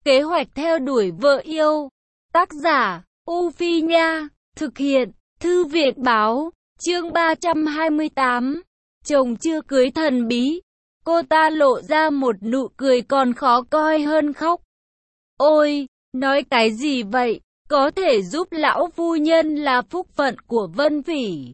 Kế hoạch theo đuổi vợ yêu. Tác giả, U Phi Nha. Thực hiện, Thư viện Báo. Chương 328. Chồng chưa cưới thần bí. Cô ta lộ ra một nụ cười còn khó coi hơn khóc. Ôi, nói cái gì vậy? Có thể giúp lão phu nhân là phúc phận của Vân Phỉ.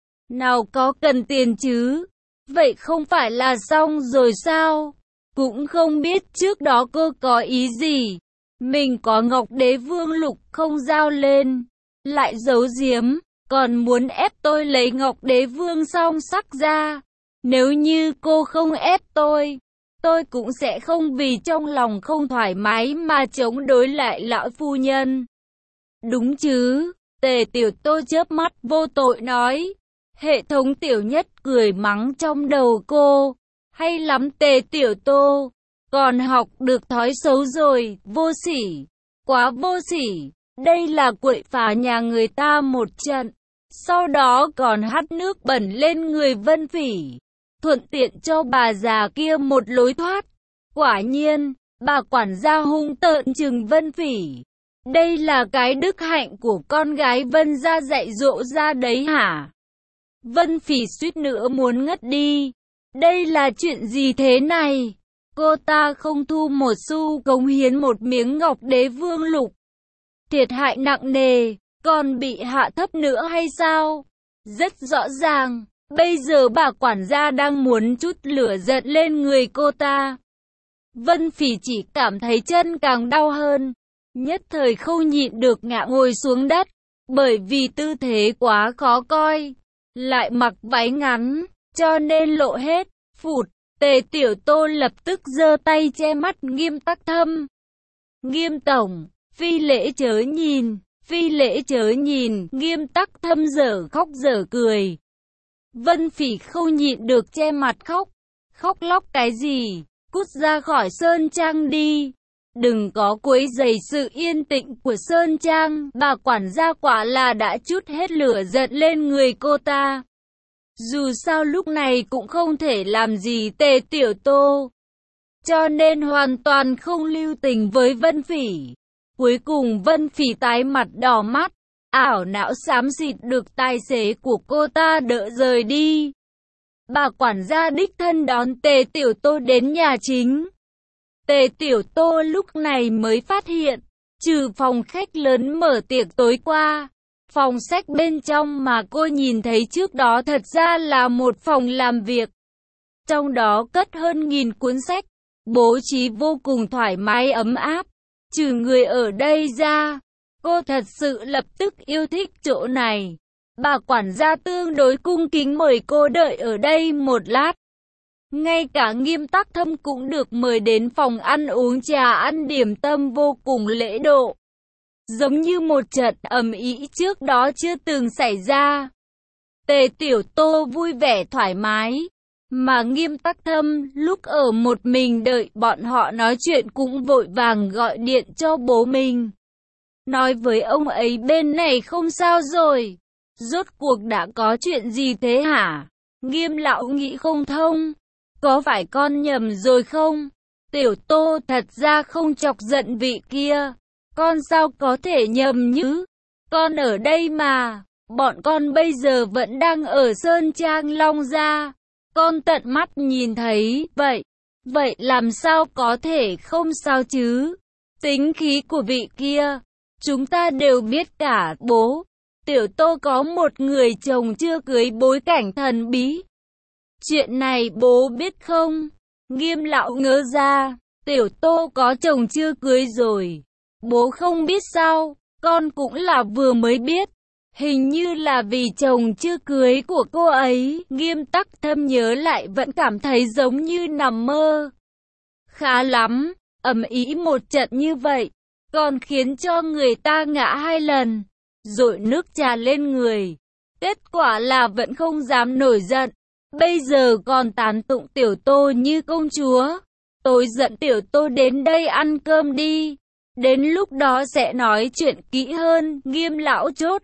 Nào có cần tiền chứ? Vậy không phải là xong rồi sao? Cũng không biết trước đó cô có ý gì. Mình có Ngọc Đế Vương Lục không giao lên, lại giấu giếm, còn muốn ép tôi lấy Ngọc Đế Vương song sắc ra. Nếu như cô không ép tôi cũng sẽ không vì trong lòng không thoải mái mà chống đối lại lão phu nhân. Đúng chứ? Tề Tiểu Tô chớp mắt vô tội nói. Hệ thống Tiểu Nhất cười mắng trong đầu cô. Hay lắm Tề Tiểu Tô, còn học được thói xấu rồi, vô sỉ, quá vô sỉ. Đây là quậy phá nhà người ta một trận, sau đó còn hắt nước bẩn lên người Vân Phỉ, thuận tiện cho bà già kia một lối thoát. Quả nhiên, bà quản gia hung tợn trừng Vân Phỉ. Đây là cái đức hạnh của con gái Vân gia dạy dỗ ra đấy hả? Vân Phỉ suýt nữa muốn ngất đi. Đây là chuyện gì thế này? Cô ta không thu một xu cống hiến một miếng Ngọc Đế Vương Lục. Thiệt hại nặng nề, còn bị hạ thấp nữa hay sao? Rất rõ ràng, bây giờ bà quản gia đang muốn trút lửa giận lên người cô ta. Vân Phỉ chỉ cảm thấy chân càng đau hơn, nhất thời không nhịn được ngã ngồi xuống đất, bởi vì tư thế quá khó coi, lại mặc váy ngắn, cho nên lộ hết. Phụt, Tề Tiểu Tô lập tức giơ tay che mắt Nghiêm Tắc Thâm. Nghiêm tổng, phi lễ chớ nhìn, phi lễ chớ nhìn. Nghiêm Tắc Thâm dở khóc dở cười. Vân Phỉ không nhịn được che mặt khóc. Khóc lóc cái gì? Cút ra khỏi Sơn Trang đi. Đừng có quấy rầy sự yên tĩnh của Sơn Trang. Bà quản gia quả là đã trút hết lửa giận lên người cô ta. Dù sao lúc này cũng không thể làm gì Tề Tiểu Tô, cho nên hoàn toàn không lưu tình với Vân Phỉ. Cuối cùng Vân Phỉ tái mặt đỏ mắt, ảo não xám xịt được tài xế của cô ta đỡ rời đi. Bà quản gia đích thân đón Tề Tiểu Tô đến nhà chính. Tề Tiểu Tô lúc này mới phát hiện, trừ phòng khách lớn mở tiệc tối qua, phòng sách bên trong mà cô nhìn thấy trước đó thật ra là một phòng làm việc. Trong đó cất hơn 1000 cuốn sách, bố trí vô cùng thoải mái ấm áp. Trừ người ở đây ra, cô thật sự lập tức yêu thích chỗ này. Bà quản gia tương đối cung kính mời cô đợi ở đây một lát. Ngay cả Nghiêm Tắc Thâm cũng được mời đến phòng ăn uống trà ăn điểm tâm vô cùng lễ độ. Giống như một trận ầm ĩ trước đó chưa từng xảy ra. Tề Tiểu Tô vui vẻ thoải mái, mà Nghiêm Tắc Thâm lúc ở một mình đợi bọn họ nói chuyện cũng vội vàng gọi điện cho bố mình. Nói với ông ấy bên này không sao rồi. Rốt cuộc đã có chuyện gì thế hả? Nghiêm lão nghĩ không thông. Có phải con nhầm rồi không? Tiểu Tô thật ra không chọc giận vị kia. Con sao có thể nhầm nhứ? Con ở đây mà. Bọn con bây giờ vẫn đang ở Sơn Trang Long Gia. Con tận mắt nhìn thấy. Vậy làm sao có thể không sao chứ? Tính khí của vị kia, chúng ta đều biết cả bố. Tiểu Tô có một người chồng chưa cưới bối cảnh thần bí. Chuyện này bố biết không? Nghiêm lão ngớ ra. Tiểu Tô có chồng chưa cưới rồi. Bố không biết sao? Con cũng là vừa mới biết. Hình như là vì chồng chưa cưới của cô ấy. Nghiêm Tắc Thâm nhớ lại vẫn cảm thấy giống như nằm mơ. Khá lắm, ầm ĩ một trận như vậy, còn khiến cho người ta ngã 2 lần, dội nước trà lên người. Kết quả là vẫn không dám nổi giận. Bây giờ còn tán tụng Tiểu Tô như công chúa. Tôi dẫn Tiểu Tô đến đây ăn cơm đi. Đến lúc đó sẽ nói chuyện kỹ hơn. Nghiêm lão chốt.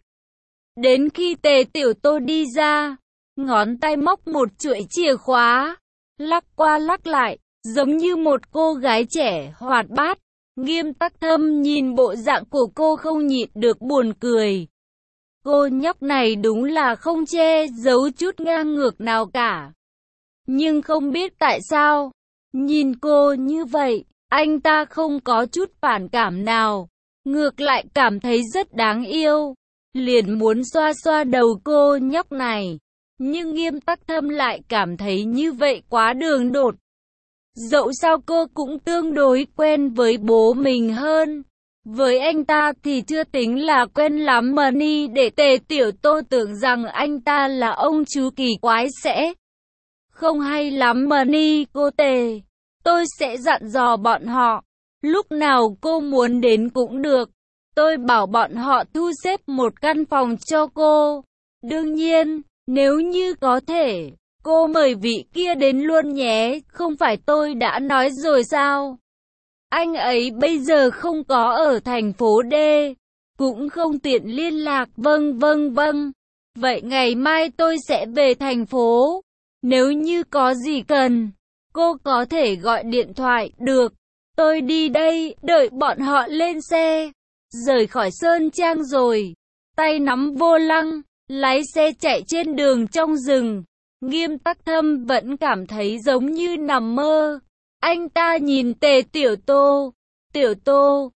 Đến khi Tề Tiểu Tô đi ra, ngón tay móc một chuỗi chìa khóa, lắc qua lắc lại, giống như một cô gái trẻ hoạt bát. Nghiêm Tắc Thâm nhìn bộ dạng của cô không nhịn được buồn cười. Cô nhóc này đúng là không che giấu chút ngang ngược nào cả. Nhưng không biết tại sao, nhìn cô như vậy, anh ta không có chút phản cảm nào. Ngược lại cảm thấy rất đáng yêu. Liền muốn xoa xoa đầu cô nhóc này. Nhưng Nghiêm Tắc Thâm lại cảm thấy như vậy quá đường đột. Dẫu sao cô cũng tương đối quen với bố mình hơn. Với anh ta thì chưa tính là quen lắm mà ni để Tề Tiểu Tô tưởng rằng anh ta là ông chú kỳ quái sẽ không hay lắm mà ni cô Tề. Tôi sẽ dặn dò bọn họ. Lúc nào cô muốn đến cũng được. Tôi bảo bọn họ thu xếp một căn phòng cho cô. Đương nhiên, nếu như có thể, cô mời vị kia đến luôn nhé. Không phải tôi đã nói rồi sao? Anh ấy bây giờ không có ở thành phố D, cũng không tiện liên lạc. Vâng. Vậy ngày mai tôi sẽ về thành phố. Nếu như có gì cần, cô có thể gọi điện thoại. Được, tôi đi đây, đợi bọn họ lên xe. Rời khỏi Sơn Trang rồi, tay nắm vô lăng, lái xe chạy trên đường trong rừng. Nghiêm Tắc Thâm vẫn cảm thấy giống như nằm mơ. Anh ta nhìn Tề Tiểu Tô. Tiểu Tô,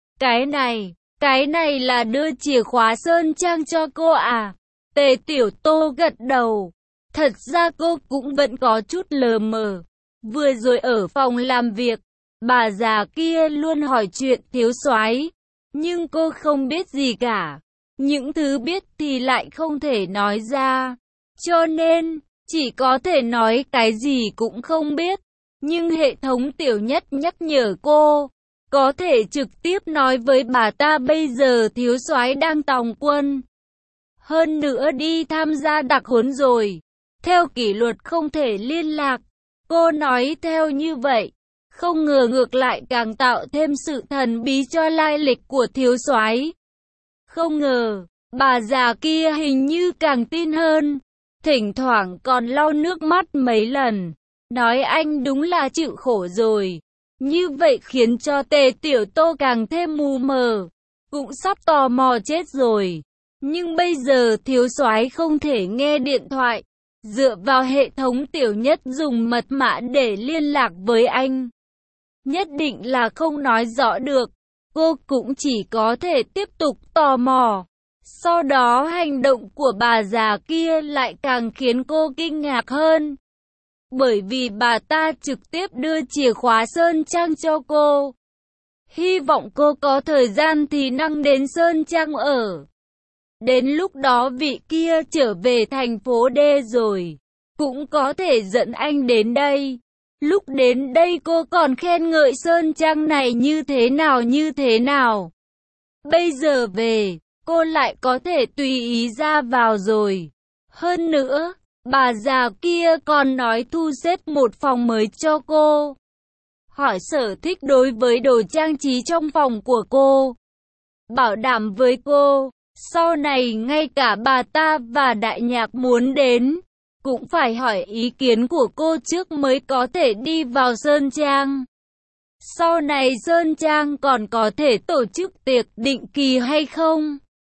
cái này là đưa chìa khóa Sơn Trang cho cô à? Tề Tiểu Tô gật đầu. Thật ra cô cũng vẫn có chút lờ mờ. Vừa rồi ở phòng làm việc, bà già kia luôn hỏi chuyện thiếu soái, nhưng cô không biết gì cả. Những thứ biết thì lại không thể nói ra. Cho nên, chỉ có thể nói cái gì cũng không biết. Nhưng hệ thống Tiểu Nhất nhắc nhở cô, có thể trực tiếp nói với bà ta bây giờ thiếu soái đang tòng quân. Hơn nữa đi tham gia đặc huấn rồi. Theo kỷ luật không thể liên lạc. Cô nói theo như vậy, không ngờ ngược lại càng tạo thêm sự thần bí cho lai lịch của thiếu soái. Không ngờ, bà già kia hình như càng tin hơn. Thỉnh thoảng còn lau nước mắt mấy lần. Nói anh đúng là chịu khổ rồi. Như vậy khiến cho Tề Tiểu Tô càng thêm mù mờ. Cũng sắp tò mò chết rồi. Nhưng bây giờ thiếu soái không thể nghe điện thoại. Dựa vào hệ thống Tiểu Nhất dùng mật mã để liên lạc với anh. Nhất định là không nói rõ được. Cô cũng chỉ có thể tiếp tục tò mò. Sau đó hành động của bà già kia lại càng khiến cô kinh ngạc hơn. Bởi vì bà ta trực tiếp đưa chìa khóa Sơn Trang cho cô. Hy vọng cô có thời gian thì năng đến Sơn Trang ở. Đến lúc đó vị kia trở về thành phố D rồi, cũng có thể dẫn anh đến đây. Lúc đến đây cô còn khen ngợi Sơn Trang này như thế nào. Bây giờ về, cô lại có thể tùy ý ra vào rồi. Hơn nữa, bà già kia còn nói thu xếp một phòng mới cho cô. Hỏi sở thích đối với đồ trang trí trong phòng của cô. Bảo đảm với cô, sau này ngay cả bà ta và đại nhạc muốn đến, cũng phải hỏi ý kiến của cô trước mới có thể đi vào Sơn Trang. Sau này Sơn Trang còn có thể tổ chức tiệc định kỳ hay không?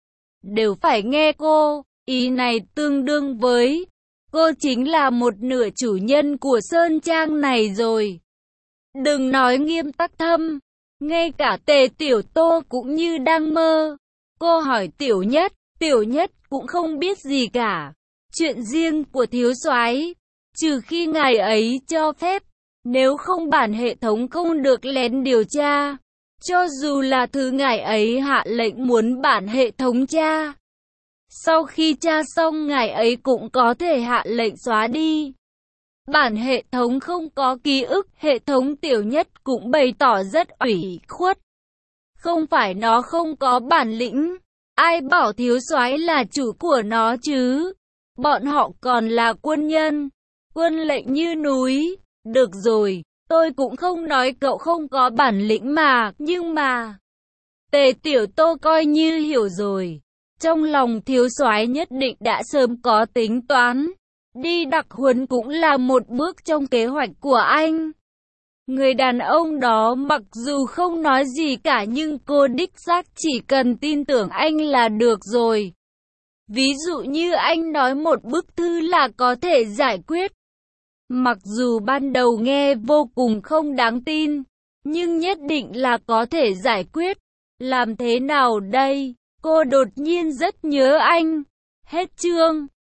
Đều phải nghe cô, ý này tương đương với cô chính là một nửa chủ nhân của Sơn Trang này rồi. Đừng nói Nghiêm Tắc Thâm, ngay cả Tề Tiểu Tô cũng như đang mơ. Cô hỏi Tiểu Nhất cũng không biết gì cả. Chuyện riêng của thiếu soái, trừ khi ngài ấy cho phép, nếu không bản hệ thống không được lén điều tra. Cho dù là thứ ngài ấy hạ lệnh muốn bản hệ thống tra. Sau khi tra xong ngài ấy cũng có thể hạ lệnh xóa đi. Bản hệ thống không có ký ức, hệ thống Tiểu Nhất cũng bày tỏ rất ủy khuất. Không phải nó không có bản lĩnh, ai bảo thiếu soái là chủ của nó chứ? Bọn họ còn là quân nhân, quân lệnh như núi. Được rồi, tôi cũng không nói cậu không có bản lĩnh mà, nhưng mà... Tề Tiểu Tô coi như hiểu rồi. Trong lòng thiếu soái nhất định đã sớm có tính toán. Đi đặc huấn cũng là một bước trong kế hoạch của anh. Người đàn ông đó mặc dù không nói gì cả nhưng cô đích xác chỉ cần tin tưởng anh là được rồi. Ví dụ như anh nói một bức thư là có thể giải quyết. Mặc dù ban đầu nghe vô cùng không đáng tin, nhưng nhất định là có thể giải quyết. Làm thế nào đây? Cô đột nhiên rất nhớ anh. Hết chương.